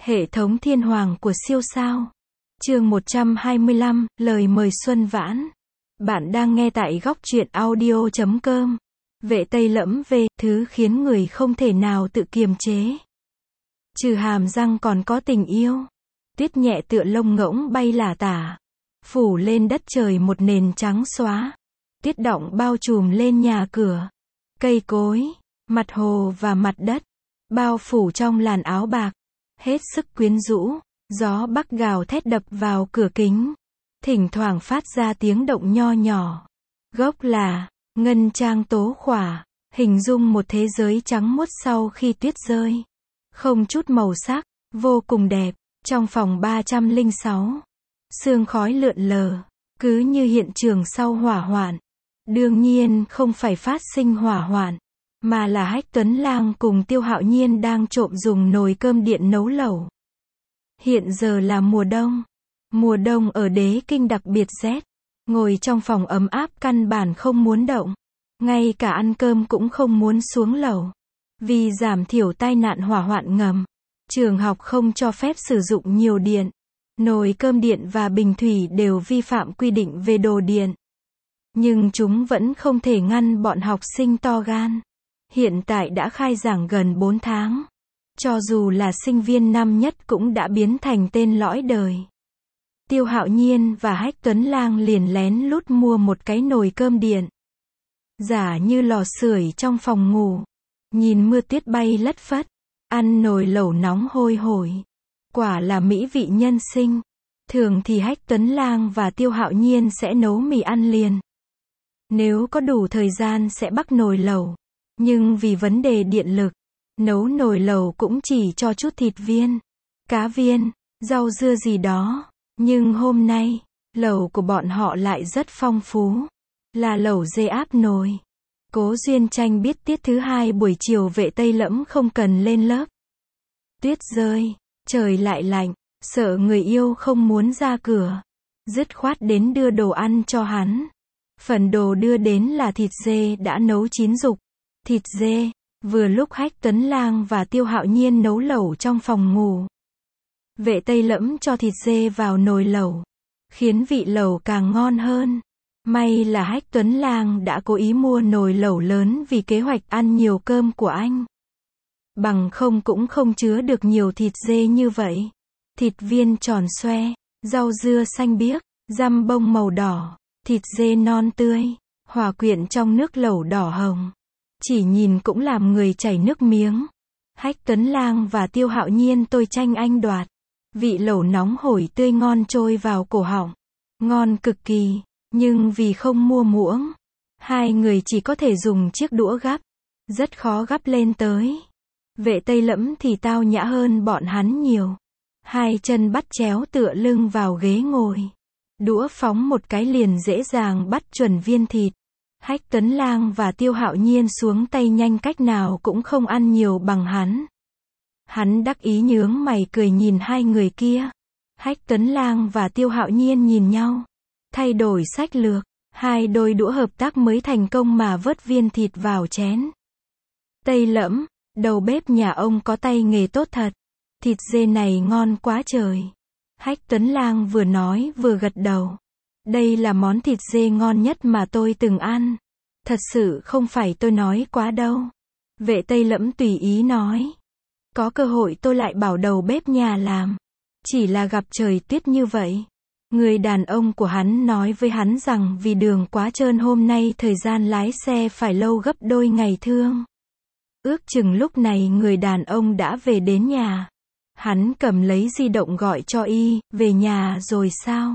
Hệ thống thiên hoàng của siêu sao. Chương 125, lời mời Xuân Vãn. Bạn đang nghe tại góc truyện audio.com. Vệ Tây Lẫm về, thứ khiến người không thể nào tự kiềm chế. Trừ hàm răng còn có tình yêu. Tuyết nhẹ tựa lông ngỗng bay lả tả. Phủ lên đất trời một nền trắng xóa. Tuyết đọng bao trùm lên nhà cửa. Cây cối, mặt hồ và mặt đất. Bao phủ trong làn áo bạc. Hết sức quyến rũ. Gió bắc gào thét đập vào cửa kính. Thỉnh thoảng phát ra tiếng động nho nhỏ. Gốc là ngân trang tố khỏa. Hình dung một thế giới trắng muốt sau khi tuyết rơi. Không chút màu sắc, vô cùng đẹp. Trong phòng 306. Sương khói lượn lờ. Cứ như hiện trường sau hỏa hoạn. Đương nhiên không phải phát sinh hỏa hoạn. Mà là Hách Tuấn Lang cùng Tiêu Hạo Nhiên đang trộm dùng nồi cơm điện nấu lẩu. Hiện giờ là mùa đông. Mùa đông ở Đế Kinh đặc biệt rét. Ngồi trong phòng ấm áp căn bản không muốn động. Ngay cả ăn cơm cũng không muốn xuống lầu. Vì giảm thiểu tai nạn hỏa hoạn ngầm. Trường học không cho phép sử dụng nhiều điện. Nồi cơm điện và bình thủy đều vi phạm quy định về đồ điện. Nhưng chúng vẫn không thể ngăn bọn học sinh to gan. Hiện tại đã khai giảng gần 4 tháng. Cho dù là sinh viên năm nhất cũng đã biến thành tên lõi đời. Tiêu Hạo Nhiên và Hách Tuấn Lang liền lén lút mua một cái nồi cơm điện. Giả như lò sưởi trong phòng ngủ. Nhìn mưa tuyết bay lất phất. Ăn nồi lẩu nóng hôi hổi. Quả là mỹ vị nhân sinh. Thường thì Hách Tuấn Lang và Tiêu Hạo Nhiên sẽ nấu mì ăn liền. Nếu có đủ thời gian sẽ bắc nồi lẩu. Nhưng vì vấn đề điện lực, nấu nồi lẩu cũng chỉ cho chút thịt viên, cá viên, rau dưa gì đó. Nhưng hôm nay, lẩu của bọn họ lại rất phong phú. Là lẩu dê áp nồi. Cố Duyên Tranh biết tiết thứ 2 buổi chiều Vệ Tây Lẫm không cần lên lớp. Tuyết rơi, trời lại lạnh, sợ người yêu không muốn ra cửa. Dứt khoát đến đưa đồ ăn cho hắn. Phần đồ đưa đến là thịt dê đã nấu chín rục. Thịt dê, vừa lúc Hách Tuấn Lang và Tiêu Hạo Nhiên nấu lẩu trong phòng ngủ. Vệ Tây Lẫm cho thịt dê vào nồi lẩu, khiến vị lẩu càng ngon hơn. May là Hách Tuấn Lang đã cố ý mua nồi lẩu lớn vì kế hoạch ăn nhiều cơm của anh. Bằng không cũng không chứa được nhiều thịt dê như vậy. Thịt viên tròn xoe, rau dưa xanh biếc, dăm bông màu đỏ, thịt dê non tươi, hòa quyện trong nước lẩu đỏ hồng. Chỉ nhìn cũng làm người chảy nước miếng. Hách Tuấn Lang và Tiêu Hạo Nhiên tôi tranh anh đoạt. Vị lẩu nóng hổi tươi ngon trôi vào cổ họng. Ngon cực kỳ, nhưng vì không mua muỗng, hai người chỉ có thể dùng chiếc đũa gắp. Rất khó gắp lên tới. Vệ Tây Lẫm thì tao nhã hơn bọn hắn nhiều. Hai chân bắt chéo tựa lưng vào ghế ngồi. Đũa phóng một cái liền dễ dàng bắt chuẩn viên thịt. Hách Tuấn Lang và Tiêu Hạo Nhiên xuống tay nhanh cách nào cũng không ăn nhiều bằng hắn. Hắn đắc ý nhướng mày cười nhìn hai người kia. Hách Tuấn Lang và Tiêu Hạo Nhiên nhìn nhau. Thay đổi sách lược. Hai đôi đũa hợp tác mới thành công mà vớt viên thịt vào chén. Tây Lẫm, đầu bếp nhà ông có tay nghề tốt thật. Thịt dê này ngon quá trời. Hách Tuấn Lang vừa nói vừa gật đầu. Đây là món thịt dê ngon nhất mà tôi từng ăn. Thật sự không phải tôi nói quá đâu. Vệ Tây Lẫm tùy ý nói. Có cơ hội tôi lại bảo đầu bếp nhà làm. Chỉ là gặp trời tuyết như vậy. Người đàn ông của hắn nói với hắn rằng vì đường quá trơn hôm nay thời gian lái xe phải lâu gấp đôi ngày thường. Ước chừng lúc này người đàn ông đã về đến nhà. Hắn cầm lấy di động gọi cho y, về nhà rồi sao?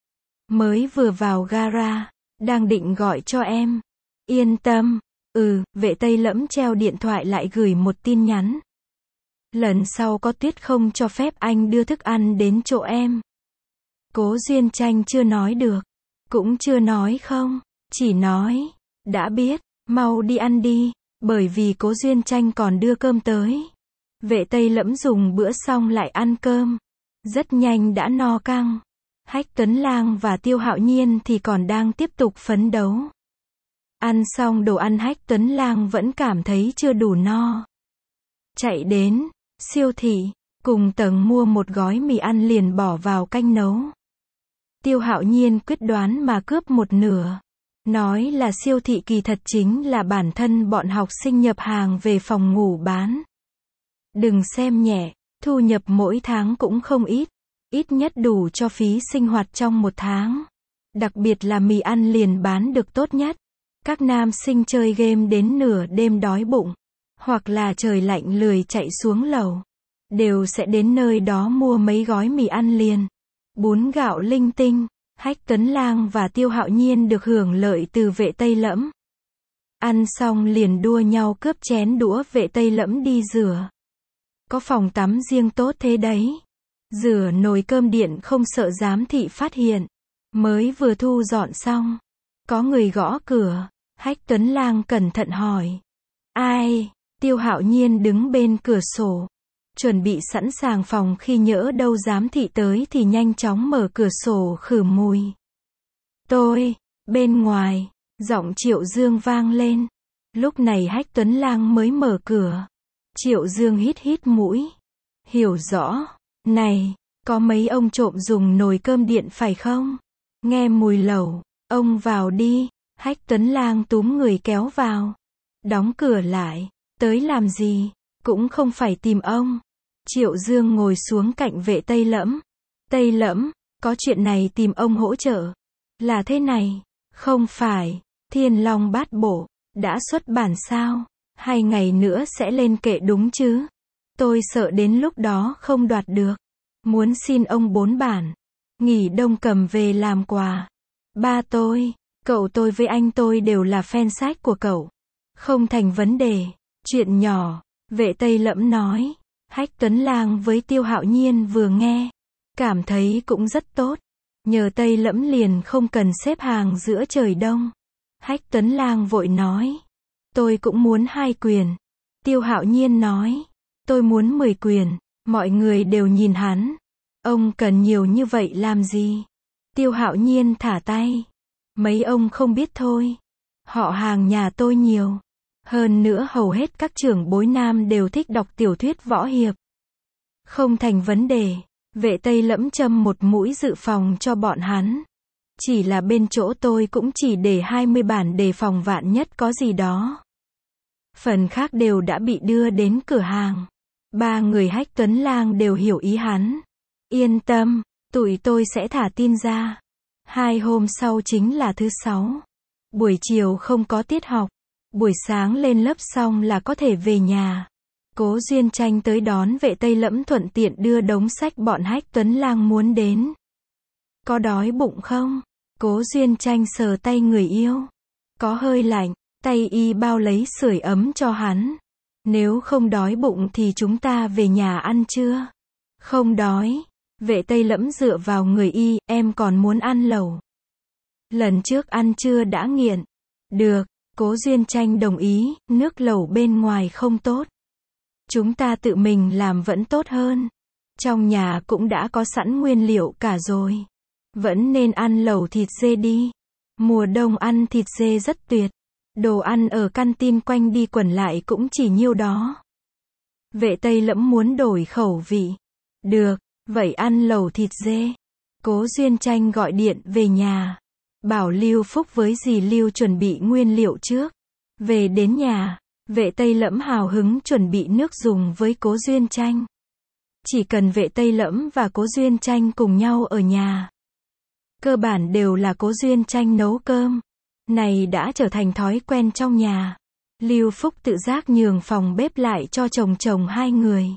Mới vừa vào gara, đang định gọi cho em. Yên tâm. Vệ Tây Lẫm treo điện thoại lại gửi một tin nhắn. Lần sau có tuyết không cho phép anh đưa thức ăn đến chỗ em. Cố Duyên Tranh chưa nói được. Cũng chưa nói không. Chỉ nói. Đã biết, mau đi ăn đi. Bởi vì Cố Duyên Tranh còn đưa cơm tới. Vệ Tây Lẫm dùng bữa xong lại ăn cơm. Rất nhanh đã no căng. Hách Tuấn Lang và Tiêu Hạo Nhiên thì còn đang tiếp tục phấn đấu. Ăn xong đồ ăn Hách Tuấn Lang vẫn cảm thấy chưa đủ no. Chạy đến siêu thị, cùng tầng mua một gói mì ăn liền bỏ vào canh nấu. Tiêu Hạo Nhiên quyết đoán mà cướp một nửa. Nói là siêu thị kỳ thật chính là bản thân bọn học sinh nhập hàng về phòng ngủ bán. Đừng xem nhẹ, thu nhập mỗi tháng cũng không ít. Ít nhất đủ cho phí sinh hoạt trong một tháng. Đặc biệt là mì ăn liền bán được tốt nhất. Các nam sinh chơi game đến nửa đêm đói bụng, hoặc là trời lạnh lười chạy xuống lầu, đều sẽ đến nơi đó mua mấy gói mì ăn liền. Bún gạo linh tinh, Hách Tuấn Lang và Tiêu Hạo Nhiên được hưởng lợi từ Vệ Tây Lẫm. Ăn xong liền đua nhau cướp chén đũa Vệ Tây Lẫm đi rửa. Có phòng tắm riêng tốt thế đấy. Rửa nồi cơm điện không sợ giám thị phát hiện. Mới vừa thu dọn xong, có người gõ cửa. Hách Tuấn Lang cẩn thận hỏi. Ai? Tiêu Hạo Nhiên đứng bên cửa sổ, chuẩn bị sẵn sàng phòng khi nhỡ đâu giám thị tới thì nhanh chóng mở cửa sổ khử mùi. Tôi, bên ngoài, giọng Triệu Dương vang lên. Lúc này Hách Tuấn Lang mới mở cửa. Triệu Dương hít hít mũi. Hiểu rõ, này, có mấy ông trộm dùng nồi cơm điện phải không? Nghe mùi lẩu, ông vào đi. Hách Tuấn Lang túm người kéo vào. Đóng cửa lại, tới làm gì? Cũng không phải tìm ông. Triệu Dương ngồi xuống cạnh Vệ Tây Lẫm. Tây Lẫm, có chuyện này tìm ông hỗ trợ. Là thế này, không phải, Thiên Long Bát Bộ, đã xuất bản sao? 2 ngày nữa sẽ lên kệ đúng chứ? Tôi sợ đến lúc đó không đoạt được. Muốn xin ông 4 bản. Nghỉ đông cầm về làm quà. Ba tôi, cậu tôi với anh tôi đều là fan sách của cậu. Không thành vấn đề. Chuyện nhỏ, Vệ Tây Lẫm nói. Hách Tuấn Lang với Tiêu Hạo Nhiên vừa nghe, cảm thấy cũng rất tốt. Nhờ Tây Lẫm liền không cần xếp hàng giữa trời đông. Hách Tuấn Lang vội nói. Tôi cũng muốn 2 quyển. Tiêu Hạo Nhiên nói. Tôi muốn 10 quyển. Mọi người đều nhìn hắn. Ông cần nhiều như vậy làm gì? Tiêu Hạo Nhiên thả tay. Mấy ông không biết thôi. Họ hàng nhà tôi nhiều. Hơn nữa hầu hết các trưởng bối nam đều thích đọc tiểu thuyết võ hiệp. Không thành vấn đề. Vệ Tây Lẫm châm một mũi dự phòng cho bọn hắn. Chỉ là bên chỗ tôi cũng chỉ để 20 bản đề phòng vạn nhất có gì đó. Phần khác đều đã bị đưa đến cửa hàng. 3 người Hách Tuấn Lang đều hiểu ý hắn. Yên tâm, tụi tôi sẽ thả tin ra. 2 hôm sau chính là thứ 6. Buổi chiều không có tiết học. Buổi sáng lên lớp xong là có thể về nhà. Cố Duyên Tranh tới đón Vệ Tây Lẫm thuận tiện đưa đống sách bọn Hách Tuấn Lang muốn đến. Có đói bụng không? Cố Duyên Tranh sờ tay người yêu. Có hơi lạnh, tay y bao lấy sưởi ấm cho hắn. Nếu không đói bụng thì chúng ta về nhà ăn trưa. Không đói. Vệ Tây Lẫm dựa vào người y, em còn muốn ăn lẩu. Lần trước ăn trưa đã nghiện. Được, Cố Duyên Tranh đồng ý, nước lẩu bên ngoài không tốt. Chúng ta tự mình làm vẫn tốt hơn. Trong nhà cũng đã có sẵn nguyên liệu cả rồi. Vẫn nên ăn lẩu thịt dê đi. Mùa đông ăn thịt dê rất tuyệt. Đồ ăn ở canteen quanh đi quẩn lại cũng chỉ nhiêu đó. Vệ Tây Lẫm muốn đổi khẩu vị. Được, vậy ăn lẩu thịt dê. Cố Duyên Tranh gọi điện về nhà. Bảo Lưu Phúc với dì Lưu chuẩn bị nguyên liệu trước. Về đến nhà, Vệ Tây Lẫm hào hứng chuẩn bị nước dùng với Cố Duyên Tranh. Chỉ cần Vệ Tây Lẫm và Cố Duyên Tranh cùng nhau ở nhà. Cơ bản đều là Cố Duyên Tranh nấu cơm. Này đã trở thành thói quen trong nhà. Lưu Phúc tự giác nhường phòng bếp lại cho chồng 2 người.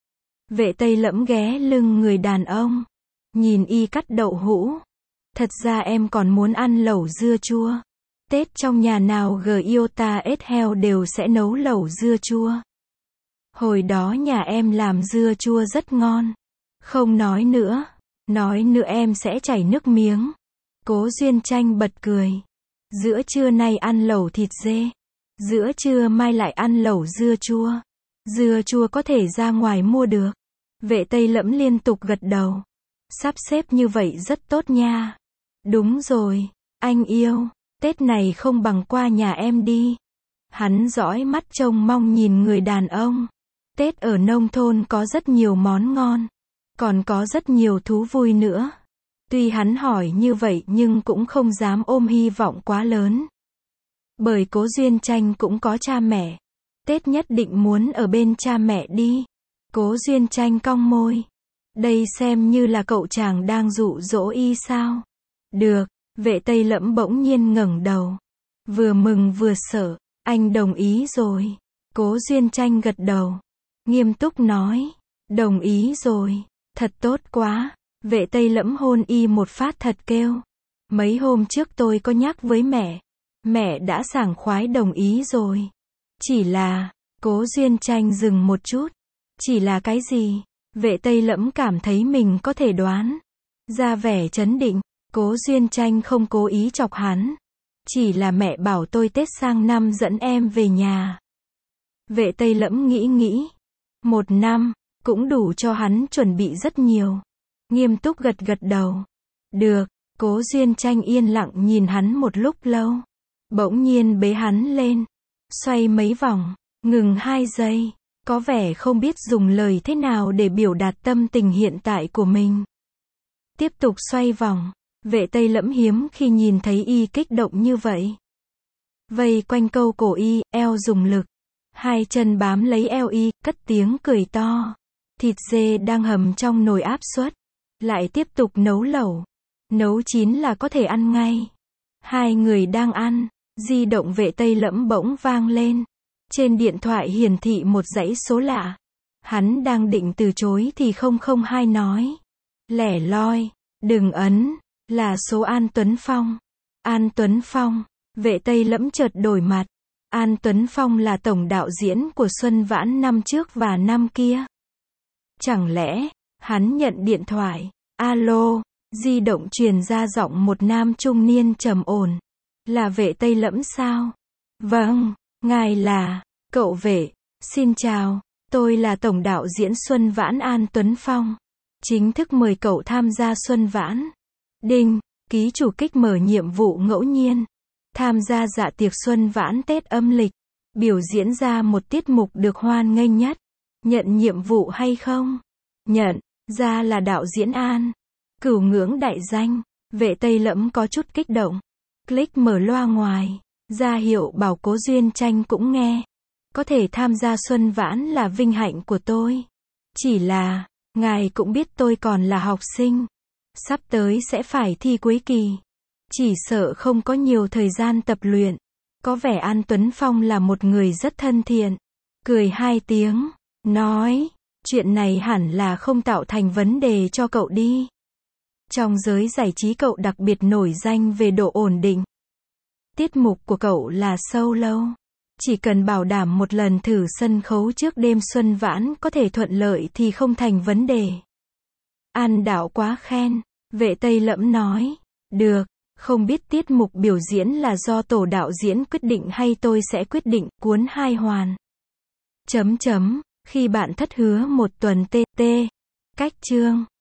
Vệ Tây Lẫm ghé lưng người đàn ông. Nhìn y cắt đậu hũ. Thật ra em còn muốn ăn lẩu dưa chua. Tết trong nhà nào Giota Heo đều sẽ nấu lẩu dưa chua. Hồi đó nhà em làm dưa chua rất ngon. Không nói nữa em sẽ chảy nước miếng. Cố Duyên Tranh bật cười. Giữa trưa nay ăn lẩu thịt dê. Giữa trưa mai lại ăn lẩu dưa chua. Dưa chua có thể ra ngoài mua được. Vệ Tây Lẫm liên tục gật đầu. Sắp xếp như vậy rất tốt nha. Đúng rồi, anh yêu. Tết này không bằng qua nhà em đi. Hắn dõi mắt trông mong nhìn người đàn ông. Tết ở nông thôn có rất nhiều món ngon, còn có rất nhiều thú vui nữa. Tuy hắn hỏi như vậy nhưng cũng không dám ôm hy vọng quá lớn. Bởi Cố Duyên Tranh cũng có cha mẹ. Tết nhất định muốn ở bên cha mẹ đi. Cố Duyên Tranh cong môi. Đây xem như là cậu chàng đang dụ dỗ y sao? Được, Vệ Tây Lẫm bỗng nhiên ngẩng đầu. Vừa mừng vừa sợ, anh đồng ý rồi. Cố Duyên Tranh gật đầu. Nghiêm túc nói. Đồng ý rồi. Thật tốt quá. Vệ Tây Lẫm hôn y một phát thật kêu. Mấy hôm trước tôi có nhắc với mẹ. Mẹ đã sảng khoái đồng ý rồi. Chỉ là, Cố Duyên Tranh dừng một chút. Chỉ là cái gì? Vệ Tây Lẫm cảm thấy mình có thể đoán. Ra vẻ trấn định, Cố Duyên Tranh không cố ý chọc hắn. Chỉ là mẹ bảo tôi Tết sang năm dẫn em về nhà. Vệ Tây Lẫm nghĩ. 1 năm, cũng đủ cho hắn chuẩn bị rất nhiều. Nghiêm túc gật đầu. Được, Cố Duyên Tranh yên lặng nhìn hắn một lúc lâu. Bỗng nhiên bế hắn lên. Xoay mấy vòng, ngừng 2 giây. Có vẻ không biết dùng lời thế nào để biểu đạt tâm tình hiện tại của mình. Tiếp tục xoay vòng. Vệ Tây Lẫm hiếm khi nhìn thấy y kích động như vậy. Vây quanh câu cổ y, eo dùng lực. 2 chân bám lấy eo y, cất tiếng cười to. Thịt dê đang hầm trong nồi áp suất. Lại tiếp tục nấu lẩu. Nấu chín là có thể ăn ngay. 2 người đang ăn. Di động Vệ Tây Lẫm bỗng vang lên. Trên điện thoại hiển thị một dãy số lạ. Hắn đang định từ chối thì 002 nói. Lẻ loi, đừng ấn, là số An Tuấn Phong. An Tuấn Phong, Vệ Tây Lẫm chợt đổi mặt. An Tuấn Phong là tổng đạo diễn của Xuân Vãn năm trước và năm kia. Chẳng lẽ, hắn nhận điện thoại, alo, di động truyền ra giọng một nam trung niên trầm ổn. Là Vệ Tây Lẫm sao? Vâng, ngài là, cậu Vệ, xin chào, tôi là tổng đạo diễn Xuân Vãn An Tuấn Phong. Chính thức mời cậu tham gia Xuân Vãn. Đinh, ký chủ kích mở nhiệm vụ ngẫu nhiên. Tham gia dạ tiệc Xuân Vãn Tết âm lịch. Biểu diễn ra một tiết mục được hoan nghênh nhất. Nhận nhiệm vụ hay không? Nhận, ra là đạo diễn An. Cửu ngưỡng đại danh. Vệ Tây Lẫm có chút kích động. Click mở loa ngoài. Ra hiệu bảo Cố Duyên Tranh cũng nghe. Có thể tham gia Xuân Vãn là vinh hạnh của tôi. Chỉ là, ngài cũng biết tôi còn là học sinh. Sắp tới sẽ phải thi cuối kỳ. Chỉ sợ không có nhiều thời gian tập luyện. Có vẻ An Tuấn Phong là một người rất thân thiện. Cười 2 tiếng. Nói, chuyện này hẳn là không tạo thành vấn đề cho cậu đi. Trong giới giải trí cậu đặc biệt nổi danh về độ ổn định. Tiết mục của cậu là solo. Chỉ cần bảo đảm một lần thử sân khấu trước đêm Xuân Vãn có thể thuận lợi thì không thành vấn đề. An đạo quá khen. Vệ Tây Lẫm nói. Được, không biết tiết mục biểu diễn là do tổ đạo diễn quyết định hay tôi sẽ quyết định. Cuốn 2 hoàn. Khi bạn thất hứa 1 tuần TT. Cách chương.